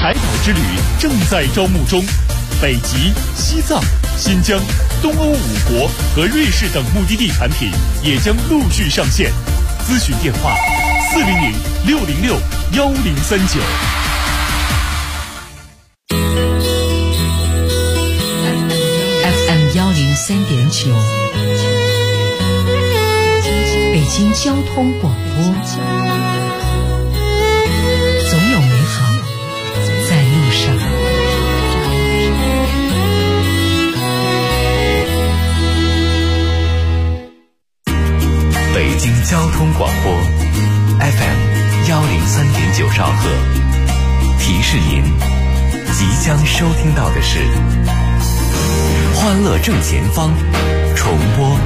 海岛之旅正在招募中，北极、西藏、新疆、东欧5国和瑞士等目的地产品也将陆续上线。咨询电话400-606-1039。 FM 103.9，北京交通广播，总有美好在路上。 北京交通广播 FM 103.9兆赫，提示您即将收听到的是欢乐正前方重播。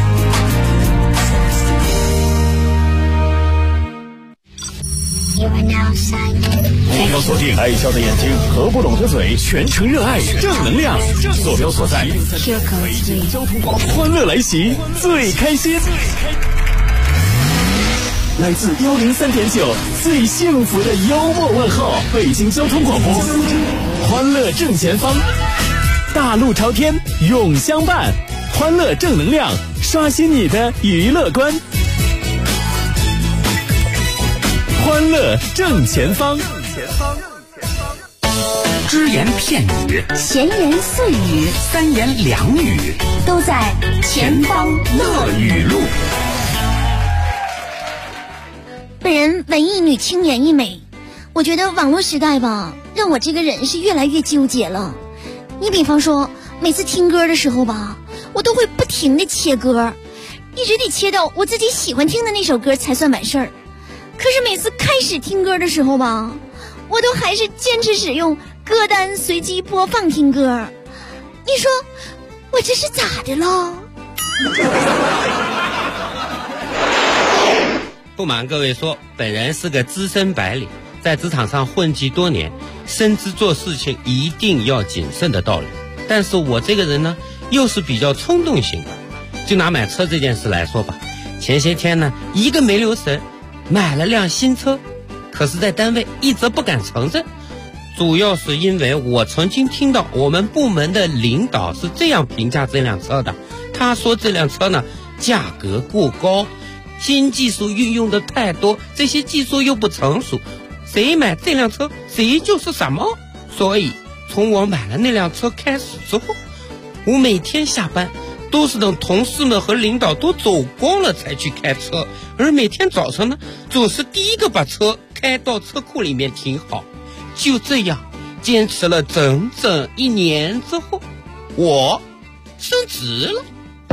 目标锁定，爱笑的眼睛和不拢的嘴，全程热爱正能量，坐标所在北京交通广播，欢乐来袭，最开心。来自103.9最幸福的幽默问候，北京交通广播，欢乐正前方，大路朝天永相伴，欢乐正能量，刷新你的娱乐观。欢乐正前方， 只言片语， 闲言碎语， 三言两语， 都在前方乐语录。 本人文艺女青年一枚，我觉得网络时代吧，让我这个人是越来越纠结了。你比方说，每次听歌的时候吧，我都会不停地切歌，一直得切到我自己喜欢听的那首歌才算完事儿。可是每次开始听歌的时候吧，我都还是坚持使用歌单随机播放听歌。你说我这是咋的了？ 不瞒各位说，本人是个资深白领，在职场上混迹多年，深知做事情一定要谨慎的道理。但是我这个人呢，又是比较冲动型的。就拿买车这件事来说吧，前些天呢，一个没留神买了辆新车，可是在单位一直不敢承认，主要是因为我曾经听到我们部门的领导是这样评价这辆车的。他说这辆车呢，价格过高，新技术运用的太多，这些技术又不成熟，谁买这辆车谁就是傻猫。所以从我买了那辆车开始之后，我每天下班都是等同事们和领导都走光了才去开车，而每天早晨呢，总是第一个把车开到车库里面停好。就这样坚持了整整1年之后，我升职了。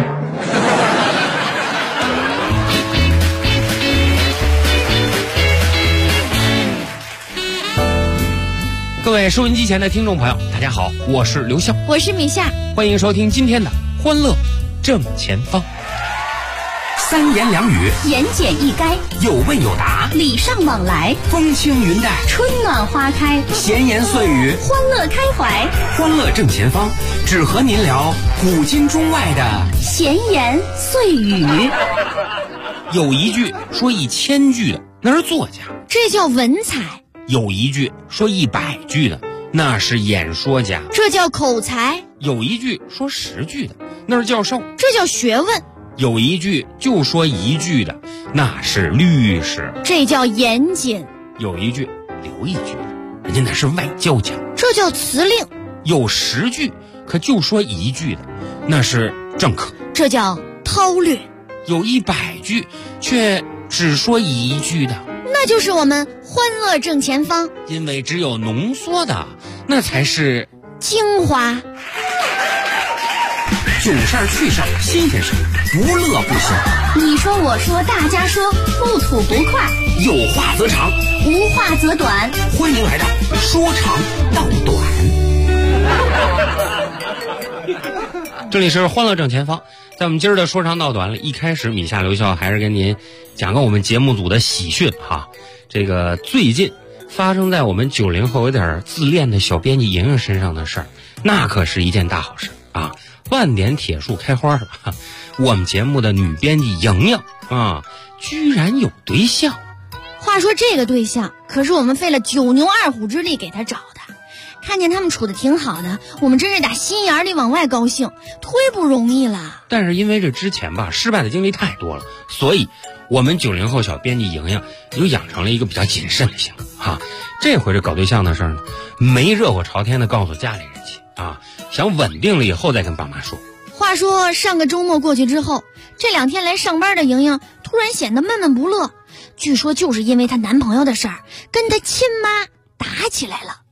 各位收音机前的听众朋友，大家好，我是刘笑， 我是米夏， 欢迎收听今天的欢乐正前方。 三言两语， 言简意赅， 有问有答， 礼尚往来， 风轻云淡， 春暖花开， 闲言碎语， 欢乐开怀。 欢乐正前方，只和您聊古今中外的闲言碎语。 有一句说1000句的，那是作家， 这叫文采； 有一句说100句的，那是演说家， 这叫口才； 有一句说10句的，那是教授， 这叫学问； 有一句就说1句的，那是律师， 这叫严谨； 有一句留1句的，人家那是外交家， 这叫辞令； 有10句可就说1句的，那是政客， 这叫韬略； 有100句却只说1句的， 那就是我们欢乐正前方。 因为只有浓缩的，那才是精华。 囧事儿趣事儿新鲜事儿，不乐不行。 你说我说大家说，不吐不快， 有话则长， 无话则短。 欢迎来到说长道短。 这里是欢乐正前方，在我们今儿的说长道短里，一开始米夏刘笑还是跟您讲个我们节目组的喜讯哈。这个最近发生在我们90后有点自恋的小编辑莹莹身上的事儿，那可是一件大好事啊！万点铁树开花了，我们节目的女编辑莹莹啊，居然有对象。 话话说这个对象可是我们费了9牛2虎之力给他找的，看见他们处的挺好的，我们真是打心眼里往外高兴，忒不容易了。 但是因为这之前吧，失败的经历太多了，所以我们90后小编辑莹莹又养成了一个比较谨慎的性格啊。这回这搞对象的事儿呢，没热火朝天的告诉家里人去啊，想稳定了以后再跟爸妈说。 话说上个周末过去之后，这2天来上班的莹莹突然显得闷闷不乐，据说就是因为她男朋友的事儿跟她亲妈打起来了。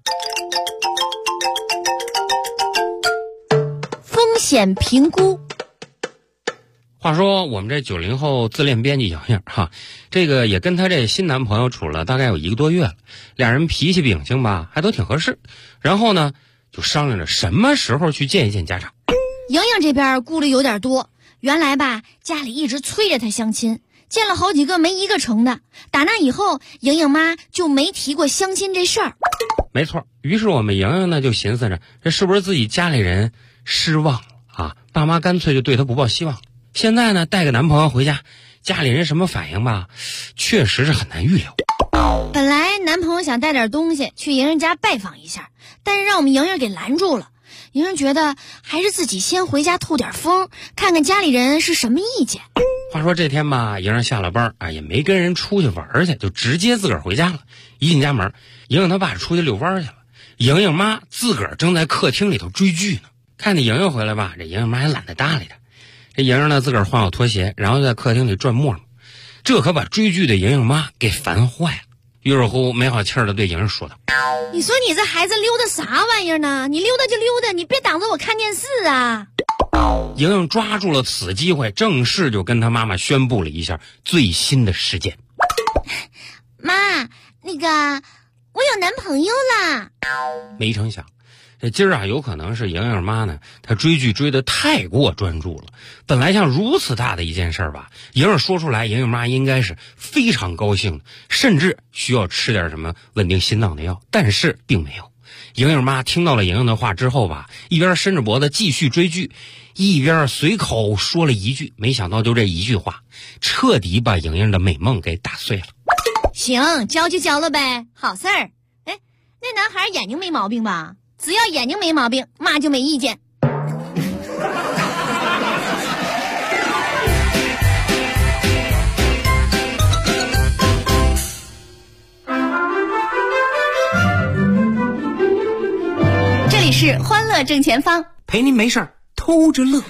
风险评估。 话说我们这90后自恋编辑莹莹哈，这个也跟她这新男朋友处了大概有1个多月了，俩人脾气秉性吧还都挺合适，然后呢就商量着什么时候去见一见家长。 莹莹这边顾虑有点多，原来吧家里一直催着她相亲，见了好几个没一个成的，打那以后莹莹妈就没提过相亲这事儿。 没错，于是我们莹莹呢就寻思着，这是不是自己家里人失望了啊？爸妈干脆就对她不抱希望。现在呢带个男朋友回家，家里人什么反应吧，确实是很难预料。 本来男朋友想带点东西去莹莹家拜访一下，但是让我们莹莹给拦住了。莹莹觉得还是自己先回家透点风，看看家里人是什么意见。 话说这天吧，莹莹下了班啊，也没跟人出去玩去，就直接自个儿回家了。一进家门，莹莹她爸出去遛弯去了，莹莹妈自个儿正在客厅里头追剧呢。看见莹莹回来吧，这莹莹妈也懒得搭理她。这莹莹呢自个儿换好拖鞋，然后在客厅里转磨磨，这可把追剧的莹莹妈给烦坏了。于是乎没好气儿的对莹莹说道： 你说你这孩子溜达啥玩意儿呢？你溜达就溜达，你别挡着我看电视啊。 莹莹抓住了此机会，正式就跟她妈妈宣布了一下最新的事件。 妈，那个我有男朋友啦。 没成想这今儿啊，有可能是莹莹妈呢，她追剧追得太过专注了。本来像如此大的一件事儿吧，莹莹说出来，莹莹妈应该是非常高兴的，甚至需要吃点什么稳定心脏的药，但是并没有。莹莹妈听到了莹莹的话之后吧，一边伸着脖子继续追剧，一边随口说了一句，没想到就这一句话，彻底把莹莹的美梦给打碎了。 行，交就交了呗，好事儿。哎，那男孩眼睛没毛病吧？只要眼睛没毛病，妈就没意见。这里是欢乐正前方， 陪您没事儿偷着乐。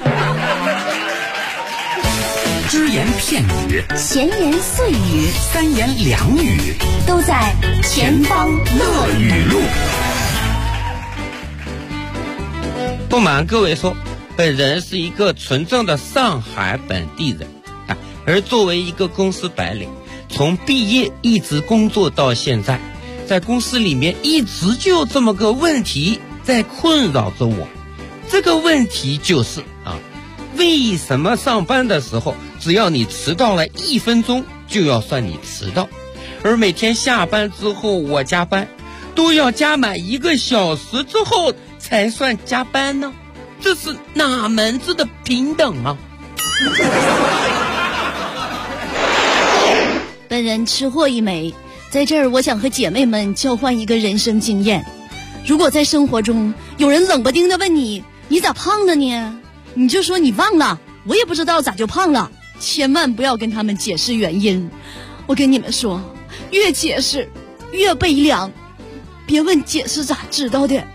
只言片语， 闲言碎语， 三言两语， 都在前方乐语录。 不瞒各位说，本人是一个纯正的上海本地人啊，而作为一个公司白领，从毕业一直工作到现在，在公司里面一直就有这么个问题在困扰着我。这个问题就是为什么上班的时候只要你迟到了1分钟就要算你迟到，而每天下班之后我加班都要加满1个小时之后才算加班呢？这是哪门子的平等啊？ 本人吃货一枚，在这儿我想和姐妹们交换一个人生经验。如果在生活中有人冷不丁的问你咋胖的呢？你就说你忘了，我也不知道咋就胖了，千万不要跟他们解释原因。我跟你们说，越解释越悲凉，别问解释咋知道的。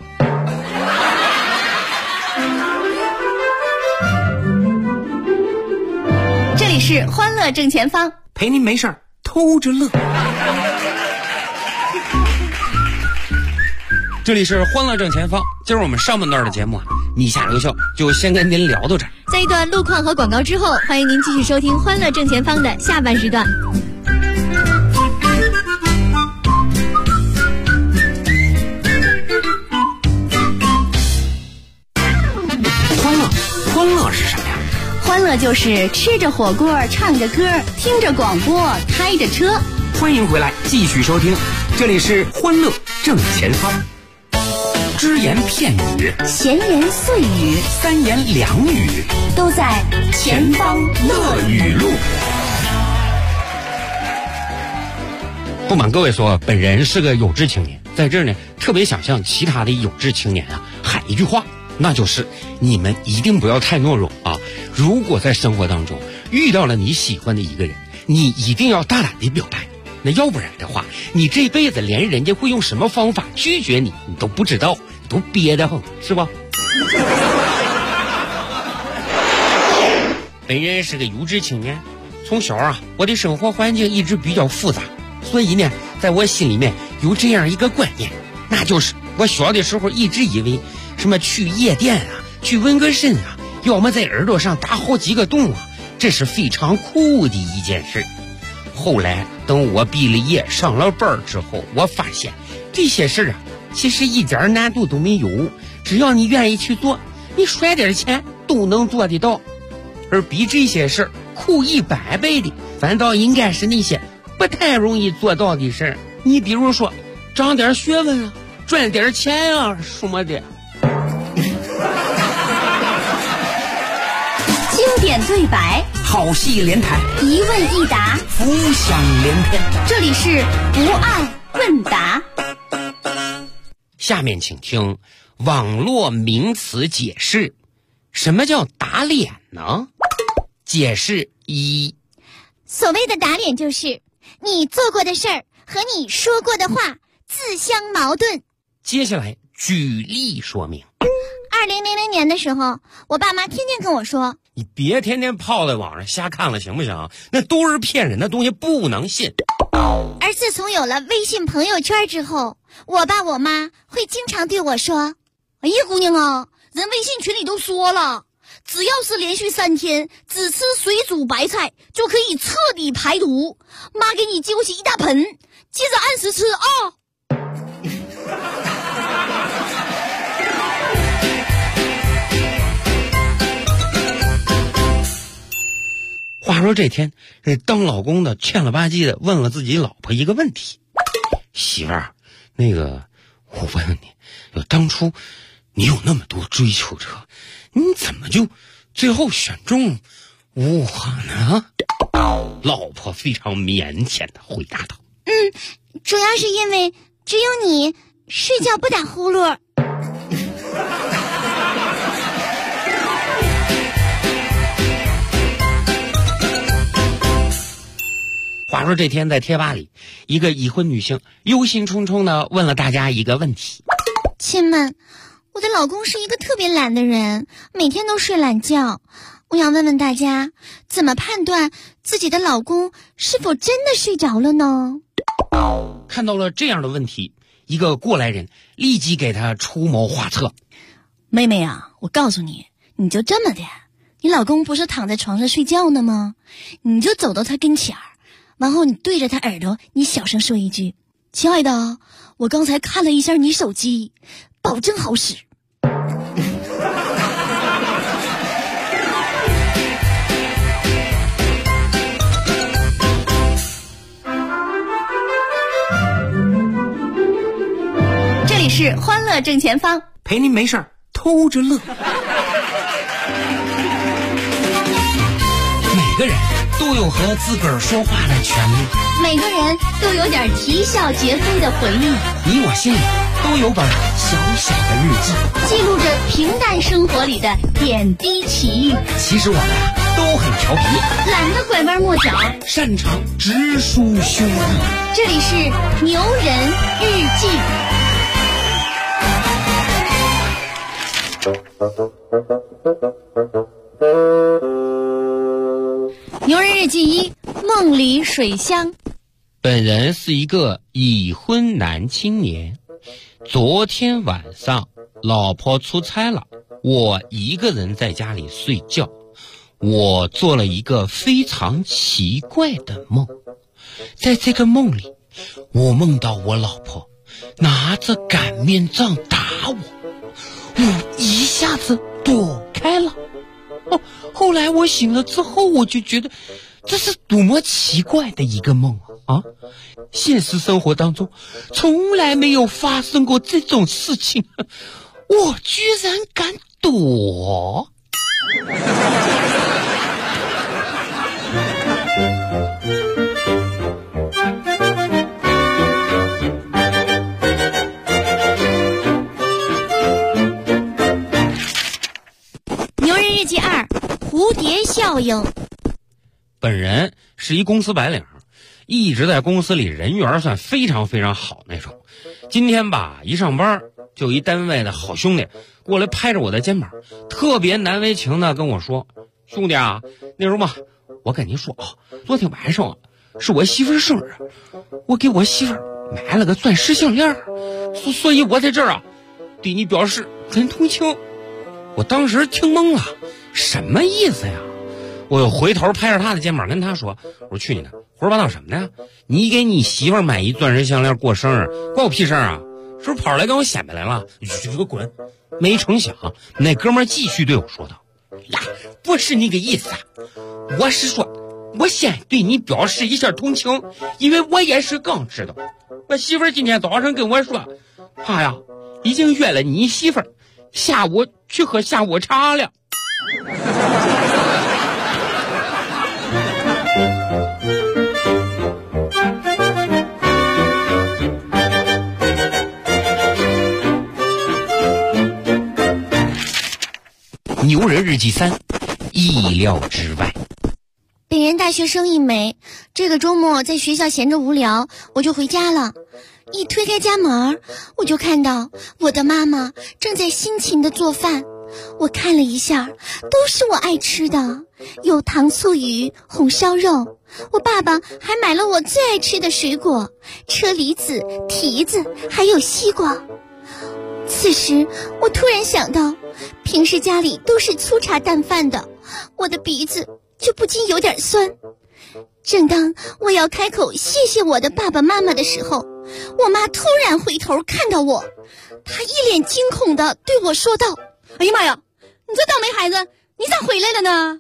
这里是欢乐正前方， 陪您没事儿偷着乐。 这里是欢乐正前方，今儿我们上半段的节目你下留校就先跟您聊到这儿。 在一段路况和广告之后，欢迎您继续收听欢乐正前方的下半时段。 欢乐是什么呀？ 欢乐就是吃着火锅，唱着歌，听着广播，开着车。 欢迎回来继续收听，这里是欢乐正前方。只言片语， 闲言碎语， 三言两语， 都在前方乐语录。 不瞒各位说，本人是个有志青年，在这儿呢，特别想向其他的有志青年啊喊一句话，那就是你们一定不要太懦弱啊！如果在生活当中遇到了你喜欢的一个人，你一定要大胆的表白，那要不然的话，你这辈子连人家会用什么方法拒绝你，你都不知道，都憋得很，是吧？本人是个有志青年，从小啊，我的生活环境一直比较复杂，所以呢，在我心里面有这样一个观念，那就是我小的时候一直以为什么去夜店啊，去纹个身啊，要么在耳朵上打好几个洞啊，这是非常酷的一件事。后来等我毕了业上了班之后，我发现这些事啊，其实一点难度都没有，只要你愿意去做，你甩点钱都能做得到。而比这些事儿酷100倍的，反倒应该是那些不太容易做到的事儿。你比如说长点学问啊，赚点钱啊什么的。 经典对白， 好戏连台， 一问一答， 浮想联翩。 这里是不二问答。 下面请听网络名词解释。什么叫打脸呢？解释1， 所谓的打脸就是你做过的事儿和你说过的话自相矛盾。 接下来举例说明。 2000年的时候，我爸妈天天跟我说， 你别天天泡在网上瞎看了行不行？那都是骗人的东西，不能信。 而自从有了微信朋友圈之后，我爸我妈会经常对我说，哎呀姑娘啊，人微信群里都说了，只要是连续3天只吃水煮白菜，就可以彻底排毒。妈给你揪起一大盆，接着按时吃啊。 话说这天，当老公的欠了吧唧的问了自己老婆一个问题：媳妇儿，那个我问问你，当初你有那么多追求者，你怎么就最后选中我呢？老婆非常腼腆的回答道： 主要是因为只有你睡觉不打呼噜。 话说这天在贴吧里，一个已婚女性忧心忡忡的问了大家一个问题： 亲们，我的老公是一个特别懒的人，每天都睡懒觉。我想问问大家，怎么判断自己的老公是否真的睡着了呢？ 看到了这样的问题，一个过来人立即给他出谋划策： 妹妹啊，我告诉你，你就这么的，你老公不是躺在床上睡觉呢吗？你就走到他跟前儿，然后你对着他耳朵，你小声说一句：亲爱的，我刚才看了一下你手机，保证好使。 这里是欢乐正前方， 陪您没事儿偷着乐。 每个人都有和自个儿说话的权利， 每个人都有点啼笑皆非的回忆， 你我心里都有本小小的日记， 记录着平淡生活里的点滴奇遇。 其实我们都很调皮， 懒得拐弯抹角， 擅长直抒胸臆。 这里是牛人日记。牛人日记1，梦里水乡。 本人是一个已婚男青年，昨天晚上老婆出差了，我一个人在家里睡觉。我做了一个非常奇怪的梦，在这个梦里，我梦到我老婆拿着擀面杖打我，我一下子躲开了。后来我醒了之后，我就觉得这是多么奇怪的一个梦啊！现实生活当中从来没有发生过这种事情，我居然敢躲。 效应。 本人是一公司白领，一直在公司里人缘算非常非常好那种。今天吧，一上班就一单位的好兄弟过来拍着我的肩膀，特别难为情的跟我说：“兄弟啊，那什么，我跟你说啊，昨天晚上是我媳妇生日，我给我媳妇买了个钻石项链，所以我在这儿啊，对你表示很同情。”我当时听懵了，什么意思呀？我又回头拍着他的肩膀跟他说：“我说去你的，胡说八道什么呢？你给你媳妇买一钻石项链过生日，关我屁事啊？是不是跑来跟我显摆来了？你给我滚！”没成想，那哥们继续对我说道：“呀，不是那个意思啊，我是说，我先对你表示一下同情，因为我也是刚知道，我媳妇今天早上跟我说，她呀已经约了你媳妇下午去喝下午茶了。”牛人日记3，意料之外。 本人大学生一枚，这个周末在学校闲着无聊，我就回家了。一推开家门，我就看到我的妈妈正在辛勤的做饭。我看了一下，都是我爱吃的，有糖醋鱼、红烧肉。我爸爸还买了我最爱吃的水果，车厘子、提子，还有西瓜。此时我突然想到，平时家里都是粗茶淡饭的，我的鼻子就不禁有点酸。正当我要开口谢谢我的爸爸妈妈的时候，我妈突然回头看到我，她一脸惊恐地对我说道：“哎呀妈呀，你这倒霉孩子，你咋回来了呢？”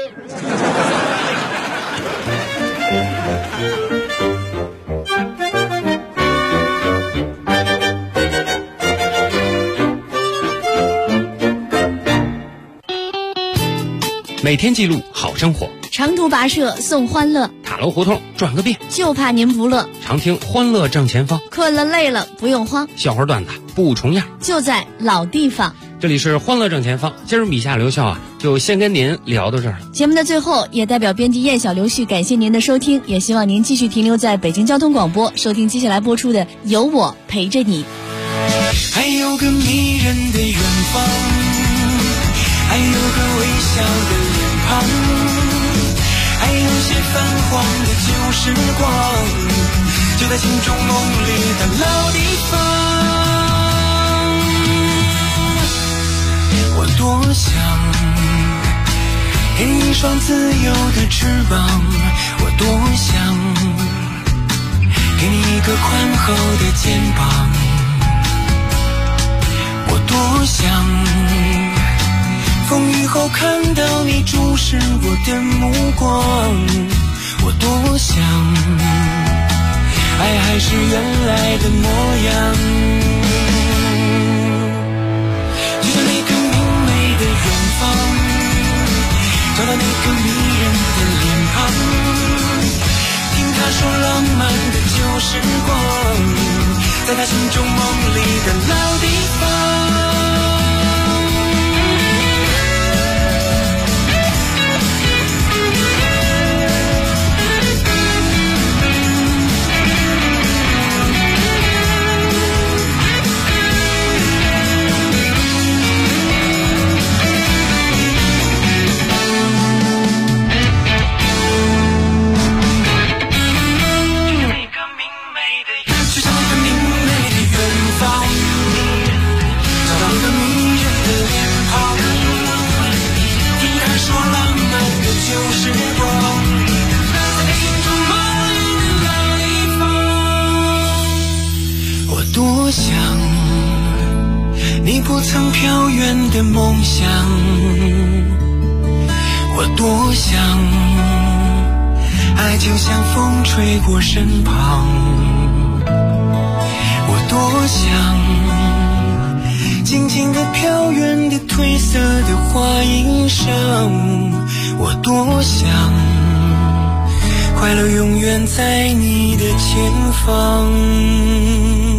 每天记录好生活， 长途跋涉送欢乐， 塔楼胡同转个遍， 就怕您不乐。 常听欢乐正前方， 困了累了不用慌， 笑话段子不重样， 就在老地方。 这里是欢乐正前方，今儿米夏刘笑啊，就先跟您聊到这儿了。 节目的最后，也代表编辑燕小刘旭感谢您的收听，也希望您继续停留在北京交通广播，收听接下来播出的《有我陪着你》。 还有个迷人的远方，还有个微笑的脸庞，还有些泛黄的旧时光，就在心中梦里的老地方。我多想给你一双自由的翅膀，我多想给你一个宽厚的肩膀，我多想风雨后看到你注视我的目光，我多想爱还是原来的模样，就像那个明媚的远方，找到那个迷人的脸庞，听他说浪漫的旧时光，在他心中梦里的老地方。多想你不曾飘远的梦想，我多想爱就像风吹过身旁，我多想静静地飘远的褪色的花衣裳，我多想快乐永远在你的前方。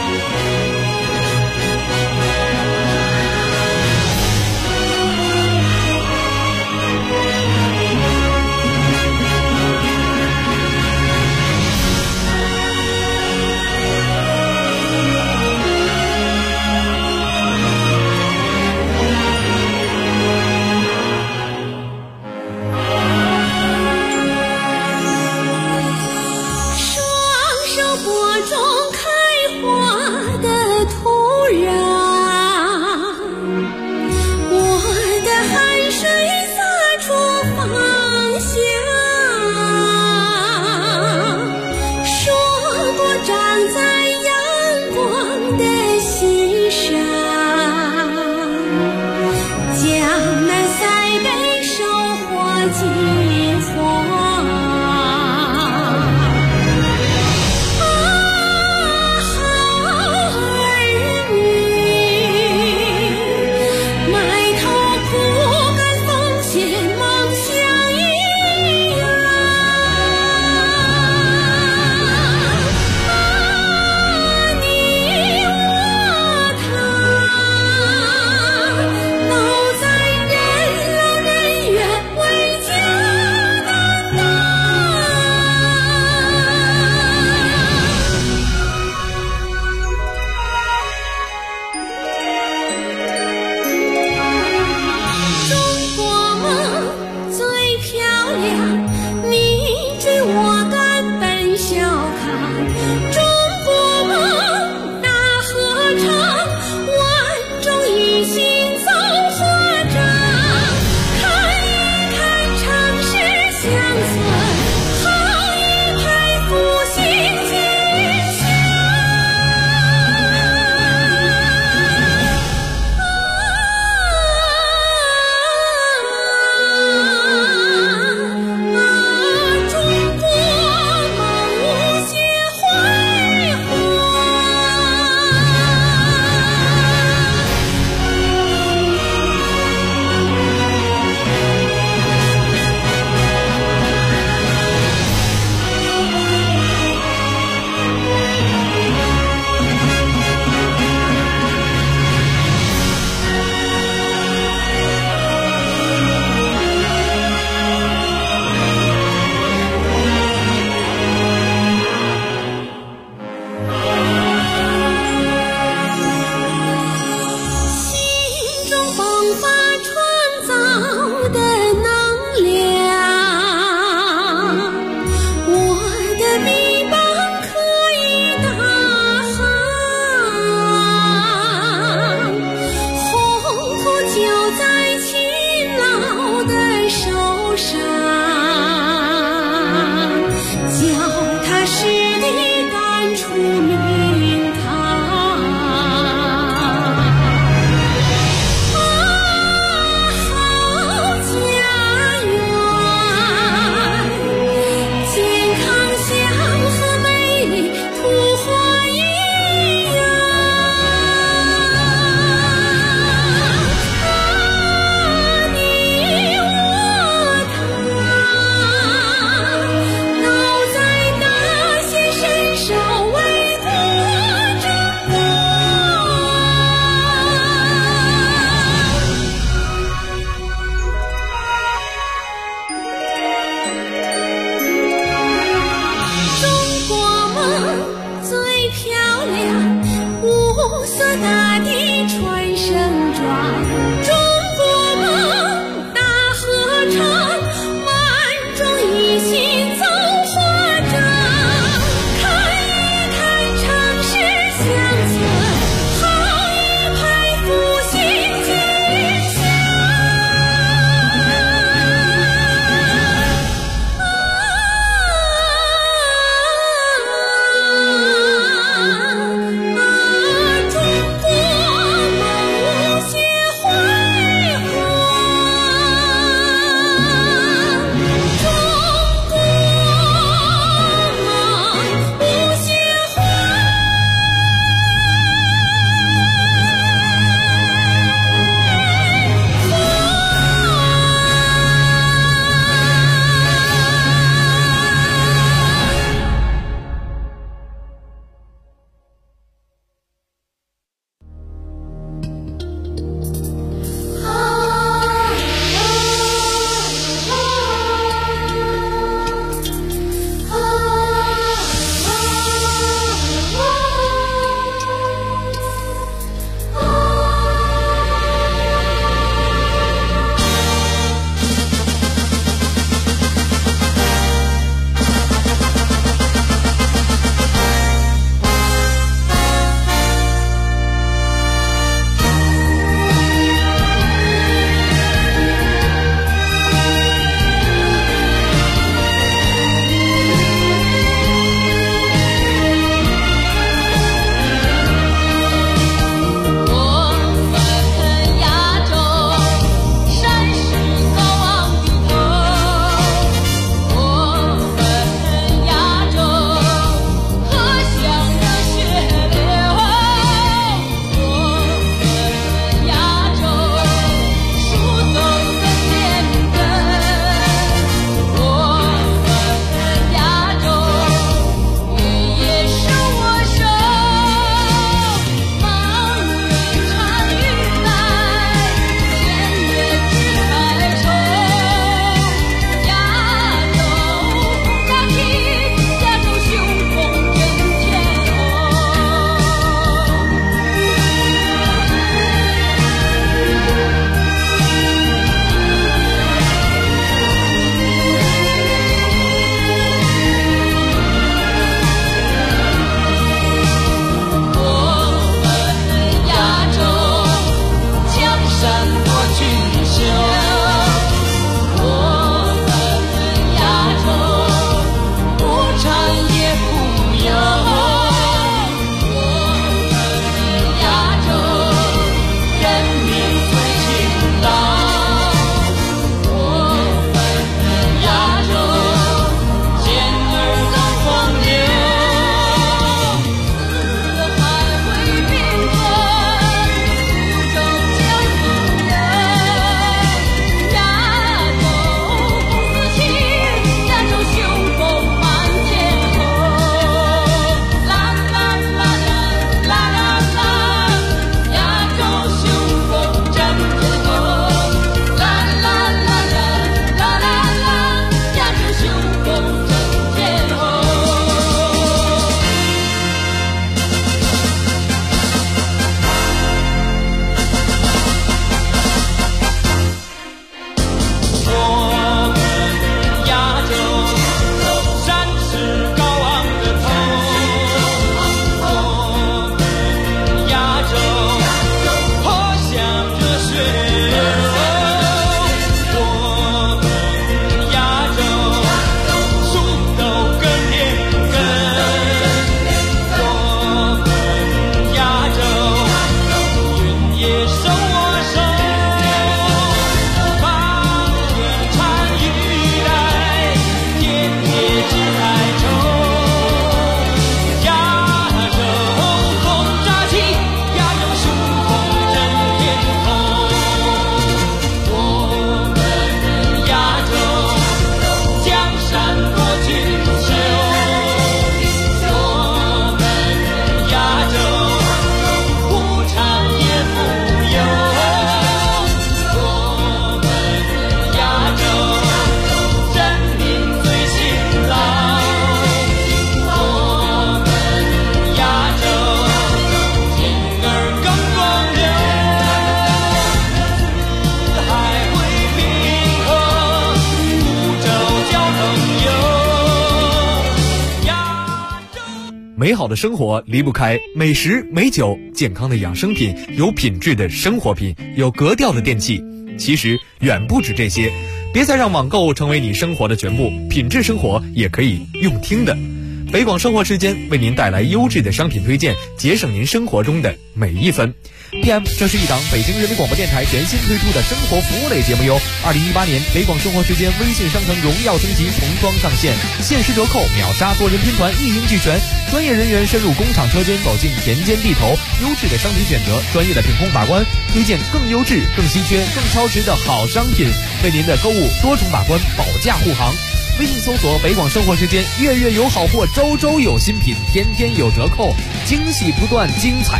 美好的生活离不开美食美酒，健康的养生品，有品质的生活品，有格调的电器。其实远不止这些，别再让网购成为你生活的全部，品质生活也可以用听的。北广生活时间为您带来优质的商品推荐，节省您生活中的每一分。PM， 这是一档北京人民广播电台全新推出的生活服务类节目哟。2018年北广生活时间微信商城荣耀升级重装上线，限时折扣，秒杀多人拼团，一应俱全，专业人员深入工厂车间，走进田间地头，优质的商品选择，专业的品控把关，推荐更优质、更稀缺、更超值的好商品，为您的购物多重把关，保驾护航。微信搜索北广生活时间，月月有好货，周周有新品，天天有折扣，惊喜不断，精彩